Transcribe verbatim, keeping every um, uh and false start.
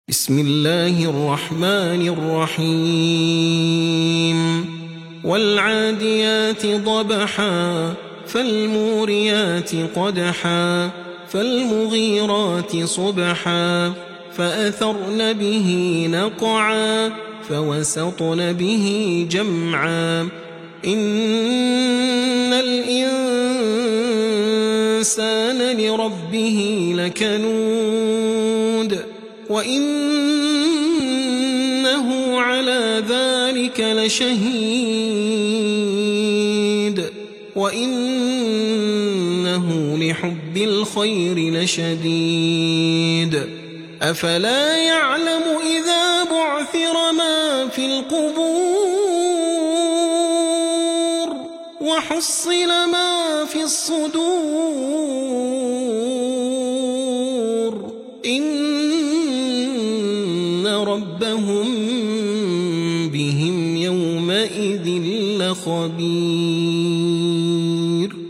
بسم الله الرحمن الرحيم والعاديات ضبحا فالموريات قدحا فالمغيرات صبحا فأثرن به نقعا فوسطن به جمعا إن الإنسان لربه لكنود وإنه على ذلك لشهيد وإنه لحب الخير لشديد أفلا يعلم إذا بعثر ما في القبور وحصل ما في الصدور إن ربهم بهم يومئذ لخبير.